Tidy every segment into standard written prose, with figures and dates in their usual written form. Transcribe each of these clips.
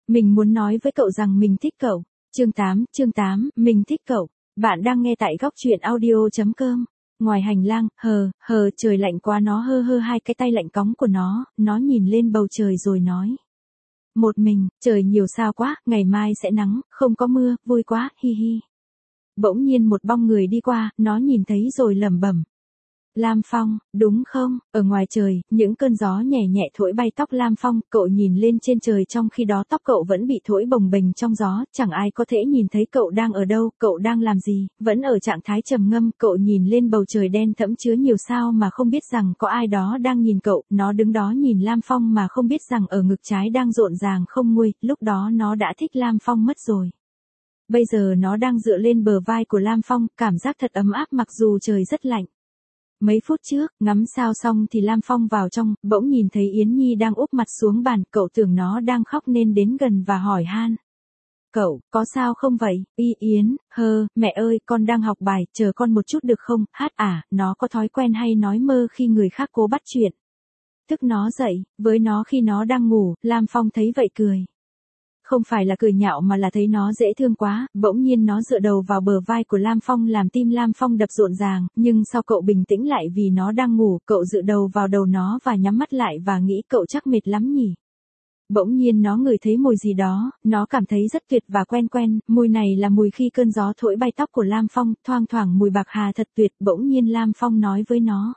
Mình muốn nói với cậu rằng mình thích cậu. Chương 8, mình thích cậu. Bạn đang nghe tại góc truyện audio.com. Ngoài hành lang, trời lạnh quá, nó hơ hai cái tay lạnh cóng của nó nhìn lên bầu trời rồi nói. Một mình, trời nhiều sao quá, ngày mai sẽ nắng, không có mưa, vui quá, hi hi. Bỗng nhiên một bóng người đi qua, nó nhìn thấy rồi lẩm bẩm. Lam Phong, đúng không? Ở ngoài trời, những cơn gió nhẹ nhẹ thổi bay tóc Lam Phong, cậu nhìn lên trên trời trong khi đó tóc cậu vẫn bị thổi bồng bềnh trong gió, chẳng ai có thể nhìn thấy cậu đang ở đâu, cậu đang làm gì, vẫn ở trạng thái trầm ngâm, cậu nhìn lên bầu trời đen thẫm chứa nhiều sao mà không biết rằng có ai đó đang nhìn cậu, nó đứng đó nhìn Lam Phong mà không biết rằng ở ngực trái đang rộn ràng không nguôi, lúc đó nó đã thích Lam Phong mất rồi. Bây giờ nó đang dựa lên bờ vai của Lam Phong, cảm giác thật ấm áp mặc dù trời rất lạnh. Mấy phút trước, ngắm sao xong thì Lam Phong vào trong, bỗng nhìn thấy Yến Nhi đang úp mặt xuống bàn, cậu tưởng nó đang khóc nên đến gần và hỏi han. Cậu, có sao không vậy? Yến, mẹ ơi, con đang học bài, chờ con một chút được không? Nó có thói quen hay nói mơ khi người khác cố bắt chuyện. Thức nó dậy, với nó khi nó đang ngủ, Lam Phong thấy vậy cười. Không phải là cười nhạo mà là thấy nó dễ thương quá, bỗng nhiên nó dựa đầu vào bờ vai của Lam Phong làm tim Lam Phong đập rộn ràng, nhưng sao cậu bình tĩnh lại vì nó đang ngủ, cậu dựa đầu vào đầu nó và nhắm mắt lại và nghĩ cậu chắc mệt lắm nhỉ. Bỗng nhiên nó ngửi thấy mùi gì đó, nó cảm thấy rất tuyệt và quen, mùi này là mùi khi cơn gió thổi bay tóc của Lam Phong, thoang thoảng mùi bạc hà thật tuyệt, bỗng nhiên Lam Phong nói với nó.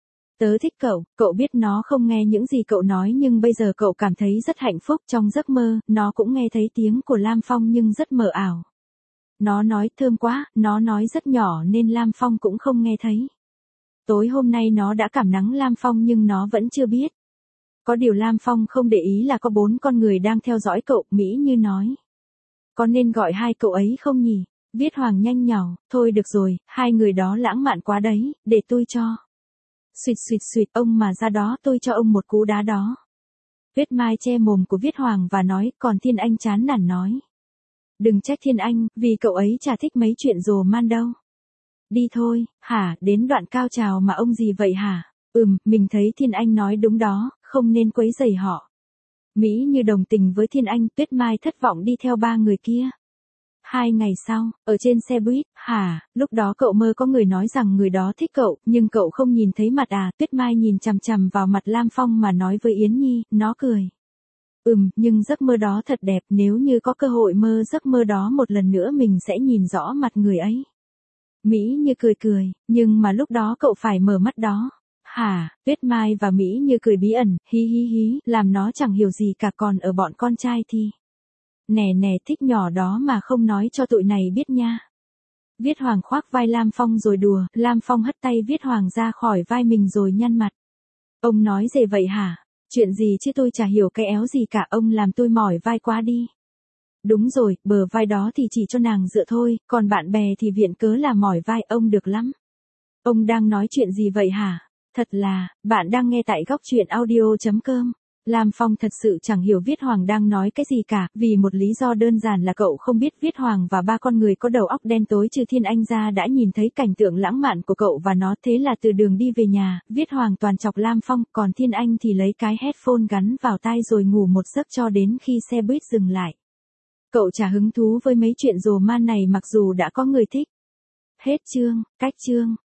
Tớ thích cậu biết nó không nghe những gì cậu nói nhưng bây giờ cậu cảm thấy rất hạnh phúc trong giấc mơ, nó cũng nghe thấy tiếng của Lam Phong nhưng rất mờ ảo. Nó nói thơm quá, nó nói rất nhỏ nên Lam Phong cũng không nghe thấy. Tối hôm nay nó đã cảm nắng Lam Phong nhưng nó vẫn chưa biết. Có điều Lam Phong không để ý là có 4 con người đang theo dõi cậu, Mỹ Như nói. Có nên gọi hai cậu ấy không nhỉ? Viết Hoàng nhanh nhảu, thôi được rồi, hai người đó lãng mạn quá đấy, để tôi cho. Xuyệt, ông mà ra đó tôi cho ông một cú đá đó. Viết Mai che mồm của Viết Hoàng và nói, còn Thiên Anh chán nản nói. Đừng trách Thiên Anh, vì cậu ấy chả thích mấy chuyện rồ man đâu. Đi thôi, đến đoạn cao trào mà ông gì vậy hả? Mình thấy Thiên Anh nói đúng đó, không nên quấy rầy họ. Mỹ Như đồng tình với Thiên Anh, Tuyết Mai thất vọng đi theo 3 người kia. 2 ngày sau, ở trên xe buýt, lúc đó cậu mơ có người nói rằng người đó thích cậu, nhưng cậu không nhìn thấy mặt Tuyết Mai nhìn chằm chằm vào mặt Lam Phong mà nói với Yến Nhi, nó cười. Nhưng giấc mơ đó thật đẹp, nếu như có cơ hội mơ giấc mơ đó một lần nữa mình sẽ nhìn rõ mặt người ấy. Mỹ Như cười, nhưng mà lúc đó cậu phải mở mắt đó. Tuyết Mai và Mỹ Như cười bí ẩn, hí, làm nó chẳng hiểu gì cả, còn ở bọn con trai thì. Nè thích nhỏ đó mà không nói cho tụi này biết nha. Viết Hoàng khoác vai Lam Phong rồi đùa, Lam Phong hất tay Viết Hoàng ra khỏi vai mình rồi nhăn mặt. Ông nói gì vậy hả? Chuyện gì chứ tôi chả hiểu cái éo gì cả, ông làm tôi mỏi vai quá đi. Đúng rồi, bờ vai đó thì chỉ cho nàng dựa thôi, còn bạn bè thì viện cớ là mỏi vai, ông được lắm. Ông đang nói chuyện gì vậy hả? Thật là, bạn đang nghe tại góc truyện audio.com. Lam Phong thật sự chẳng hiểu Viết Hoàng đang nói cái gì cả, vì một lý do đơn giản là cậu không biết Viết Hoàng và 3 con người có đầu óc đen tối trừ Thiên Anh ra đã nhìn thấy cảnh tượng lãng mạn của cậu và nó, thế là từ đường đi về nhà, Viết Hoàng toàn chọc Lam Phong, còn Thiên Anh thì lấy cái headphone gắn vào tai rồi ngủ một giấc cho đến khi xe buýt dừng lại. Cậu chả hứng thú với mấy chuyện rồ man này mặc dù đã có người thích. Hết chương, cách chương.